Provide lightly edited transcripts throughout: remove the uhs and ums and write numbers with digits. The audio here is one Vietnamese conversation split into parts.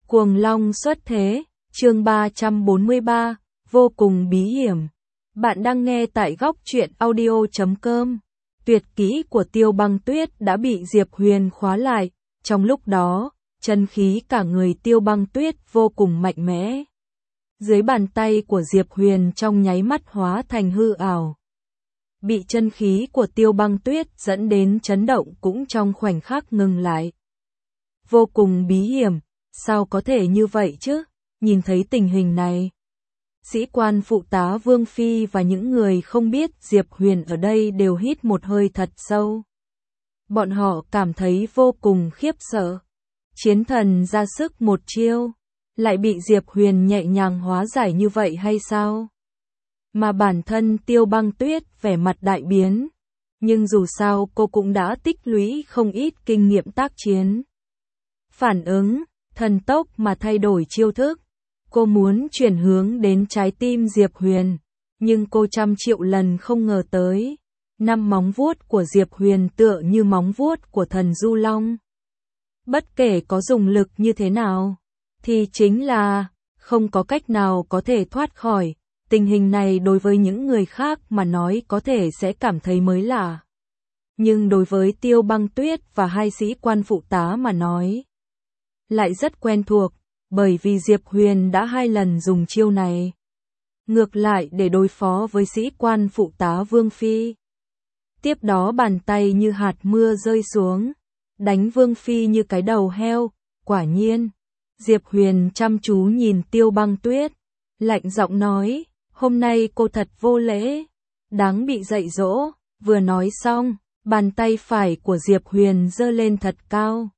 Cuồng Long xuất thế, chương 343, vô cùng bí hiểm. Bạn đang nghe tại góc truyện audio.com. Tuyệt kỹ của Tiêu Băng Tuyết đã bị Diệp Huyền khóa lại, trong lúc đó, chân khí cả người Tiêu Băng Tuyết vô cùng mạnh mẽ. Dưới bàn tay của Diệp Huyền trong nháy mắt hóa thành hư ảo. Bị chân khí của Tiêu Băng Tuyết dẫn đến chấn động cũng trong khoảnh khắc ngừng lại. Vô cùng bí hiểm, sao có thể như vậy chứ? Nhìn thấy tình hình này, sĩ quan phụ tá Vương Phi và những người không biết Diệp Huyền ở đây đều hít một hơi thật sâu. Bọn họ cảm thấy vô cùng khiếp sợ. Chiến thần ra sức một chiêu, lại bị Diệp Huyền nhẹ nhàng hóa giải như vậy hay sao? Mà bản thân Tiêu Băng Tuyết vẻ mặt đại biến, nhưng dù sao cô cũng đã tích lũy không ít kinh nghiệm tác chiến. Phản ứng, thần tốc mà thay đổi chiêu thức. Cô muốn chuyển hướng đến trái tim Diệp Huyền, nhưng cô trăm triệu lần không ngờ tới. 5 móng vuốt của Diệp Huyền tựa như móng vuốt của thần Du Long. Bất kể có dùng lực như thế nào, thì chính là không có cách nào có thể thoát khỏi. Tình hình này đối với những người khác mà nói có thể sẽ cảm thấy mới lạ. Nhưng đối với Tiêu Băng Tuyết và hai sĩ quan phụ tá mà nói, lại rất quen thuộc, bởi vì Diệp Huyền đã 2 lần dùng chiêu này. Ngược lại để đối phó với sĩ quan phụ tá Vương Phi. Tiếp đó bàn tay như hạt mưa rơi xuống, đánh Vương Phi như cái đầu heo. Quả nhiên, Diệp Huyền chăm chú nhìn Tiêu Băng Tuyết, lạnh giọng nói, hôm nay cô thật vô lễ, đáng bị dạy dỗ. Vừa nói xong, bàn tay phải của Diệp Huyền giơ lên thật cao.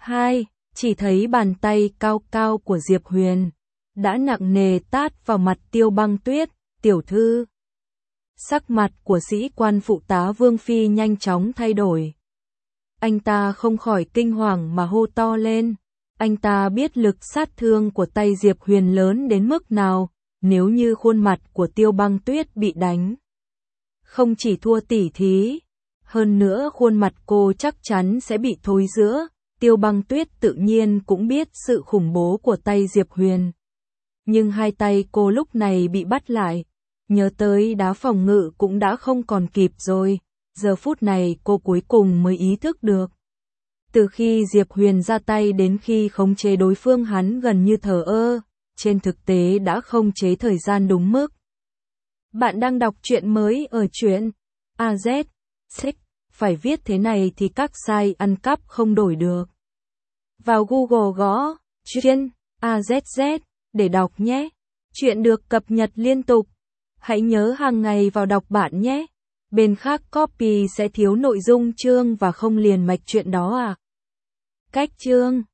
Chỉ thấy bàn tay cao cao của Diệp Huyền đã nặng nề tát vào mặt Tiêu Băng Tuyết. Tiểu thư. Sắc mặt của sĩ quan phụ tá Vương Phi nhanh chóng thay đổi. Anh ta không khỏi kinh hoàng mà hô to lên. Anh ta biết lực sát thương của tay Diệp Huyền lớn đến mức nào. Nếu như khuôn mặt của Tiêu Băng Tuyết bị đánh, không chỉ thua tỉ thí, hơn nữa khuôn mặt cô chắc chắn sẽ bị thối rữa. Tiêu Băng Tuyết tự nhiên cũng biết sự khủng bố của tay Diệp Huyền. Nhưng hai tay cô lúc này bị bắt lại, nhớ tới đá phòng ngự cũng đã không còn kịp rồi. Giờ phút này cô cuối cùng mới ý thức được. Từ khi Diệp Huyền ra tay đến khi khống chế đối phương hắn gần như thờ ơ, trên thực tế đã không chế thời gian đúng mức. Bạn đang đọc truyện mới ở truyện AZ. Phải viết thế này thì các site ăn cắp không đổi được. Vào Google gõ truyện AZZ để đọc nhé. Truyện được cập nhật liên tục. Hãy nhớ hàng ngày vào đọc bạn nhé. Bên khác copy sẽ thiếu nội dung chương và không liền mạch truyện đó à. Cách chương